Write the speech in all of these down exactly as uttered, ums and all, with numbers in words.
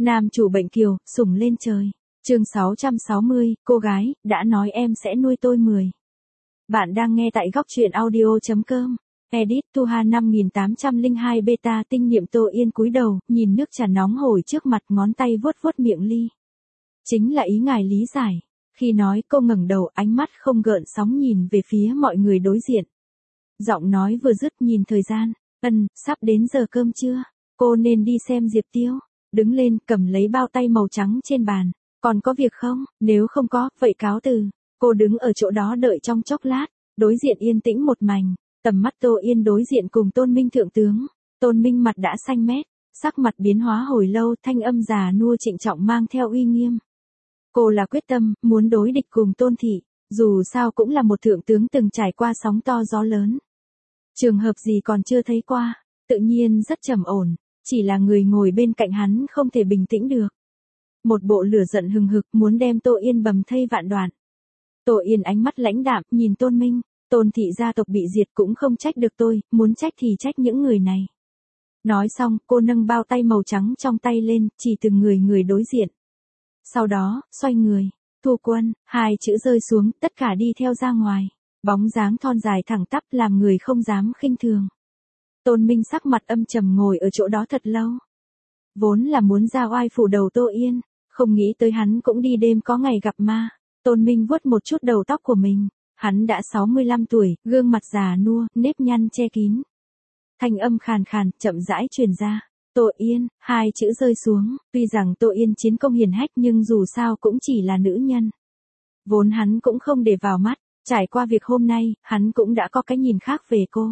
Nam chủ bệnh kiều, sủng lên trời. Chương sáu trăm sáu mươi, cô gái, đã nói em sẽ nuôi tôi mười. Bạn đang nghe tại góc truyện audio chấm com. Edit Tuha năm nghìn tám trăm lẻ hai beta tinh niệm Tô Yên cúi đầu, nhìn nước trà nóng hổi trước mặt, ngón tay vuốt vuốt miệng ly. Chính là ý ngài lý giải. Khi nói cô ngẩng đầu, ánh mắt không gợn sóng nhìn về phía mọi người đối diện. Giọng nói vừa dứt, nhìn thời gian. Ân, sắp đến giờ cơm trưa. Cô nên đi xem Diệp Tiêu. Đứng lên, cầm lấy bao tay màu trắng trên bàn. Còn có việc không? Nếu không có, vậy cáo từ. Cô đứng ở chỗ đó đợi trong chốc lát. Đối diện yên tĩnh một mảnh. Tầm mắt Tô Yên đối diện cùng Tôn Minh thượng tướng. Tôn Minh mặt đã xanh mét. Sắc mặt biến hóa hồi lâu, thanh âm già nua trịnh trọng mang theo uy nghiêm. Cô là quyết tâm, muốn đối địch cùng Tôn Thị. Dù sao cũng là một thượng tướng từng trải qua sóng to gió lớn. Trường hợp gì còn chưa thấy qua. Tự nhiên rất trầm ổn. Chỉ là người ngồi bên cạnh hắn không thể bình tĩnh được. Một bộ lửa giận hừng hực muốn đem Tô Yên bầm thây vạn đoạn. Tô Yên ánh mắt lãnh đạm nhìn Tôn Minh. Tôn Thị gia tộc bị diệt cũng không trách được tôi, muốn trách thì trách những người này. Nói xong, cô nâng bao tay màu trắng trong tay lên, chỉ từng người người đối diện. Sau đó, xoay người. Thu Quân, hai chữ rơi xuống, tất cả đi theo ra ngoài. Bóng dáng thon dài thẳng tắp làm người không dám khinh thường. Tôn Minh sắc mặt âm trầm ngồi ở chỗ đó thật lâu. Vốn là muốn ra oai phủ đầu Tô Yên, không nghĩ tới hắn cũng đi đêm có ngày gặp ma. Tôn Minh vuốt một chút đầu tóc của mình. Hắn đã sáu mươi lăm tuổi, gương mặt già nua, nếp nhăn che kín. Thanh âm khàn khàn, chậm rãi truyền ra. Tô Yên, hai chữ rơi xuống. Tuy rằng Tô Yên chiến công hiển hách nhưng dù sao cũng chỉ là nữ nhân. Vốn hắn cũng không để vào mắt. Trải qua việc hôm nay, hắn cũng đã có cái nhìn khác về cô.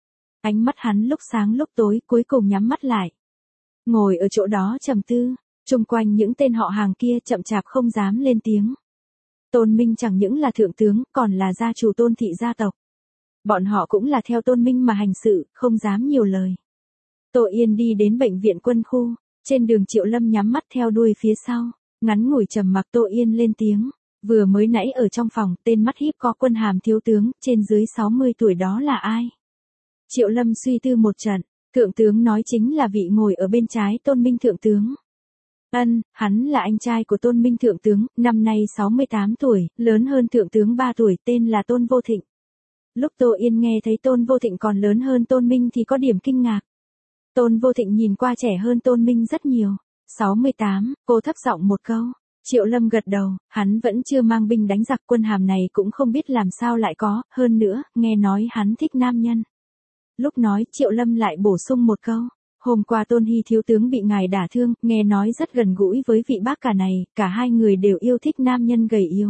Ánh mắt hắn lúc sáng lúc tối cuối cùng nhắm mắt lại. Ngồi ở chỗ đó trầm tư, chung quanh những tên họ hàng kia chậm chạp không dám lên tiếng. Tôn Minh chẳng những là thượng tướng, còn là gia chủ Tôn Thị gia tộc. Bọn họ cũng là theo Tôn Minh mà hành sự, không dám nhiều lời. Tô Yên đi đến bệnh viện quân khu, trên đường Triệu Lâm nhắm mắt theo đuôi phía sau, ngắn ngủi trầm mặc. Tô Yên lên tiếng, vừa mới nãy ở trong phòng, tên mắt híp có quân hàm thiếu tướng, trên dưới sáu mươi tuổi đó là ai? Triệu Lâm suy tư một trận, thượng tướng nói chính là vị ngồi ở bên trái Tôn Minh thượng tướng. Ân, hắn là anh trai của Tôn Minh thượng tướng, năm nay sáu mươi tám tuổi, lớn hơn thượng tướng ba tuổi, tên là Tôn Vô Thịnh. Lúc Tô Yên nghe thấy Tôn Vô Thịnh còn lớn hơn Tôn Minh thì có điểm kinh ngạc. Tôn Vô Thịnh nhìn qua trẻ hơn Tôn Minh rất nhiều. sáu mươi tám, cô thấp giọng một câu. Triệu Lâm gật đầu, hắn vẫn chưa mang binh đánh giặc, quân hàm này cũng không biết làm sao lại có, hơn nữa, nghe nói hắn thích nam nhân. Lúc nói, Triệu Lâm lại bổ sung một câu. Hôm qua Tôn Hy thiếu tướng bị ngài đả thương, nghe nói rất gần gũi với vị bác cả này, cả hai người đều yêu thích nam nhân gầy yếu.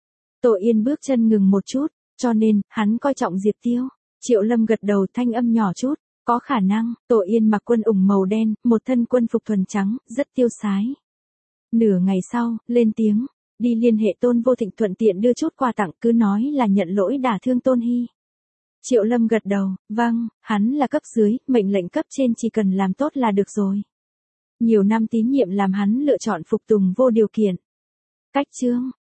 Tô Yên bước chân ngừng một chút, cho nên, hắn coi trọng Diệp Tiêu. Triệu Lâm gật đầu, thanh âm nhỏ chút, có khả năng. Tô Yên mặc quân ủng màu đen, một thân quân phục thuần trắng, rất tiêu sái. Nửa ngày sau, lên tiếng, đi liên hệ Tôn Vô Thịnh, thuận tiện đưa chút quà tặng, cứ nói là nhận lỗi đả thương Tôn Hy. Triệu Lâm gật đầu, vâng, hắn là cấp dưới, mệnh lệnh cấp trên chỉ cần làm tốt là được rồi. Nhiều năm tín nhiệm làm hắn lựa chọn phục tùng vô điều kiện. Cách chương,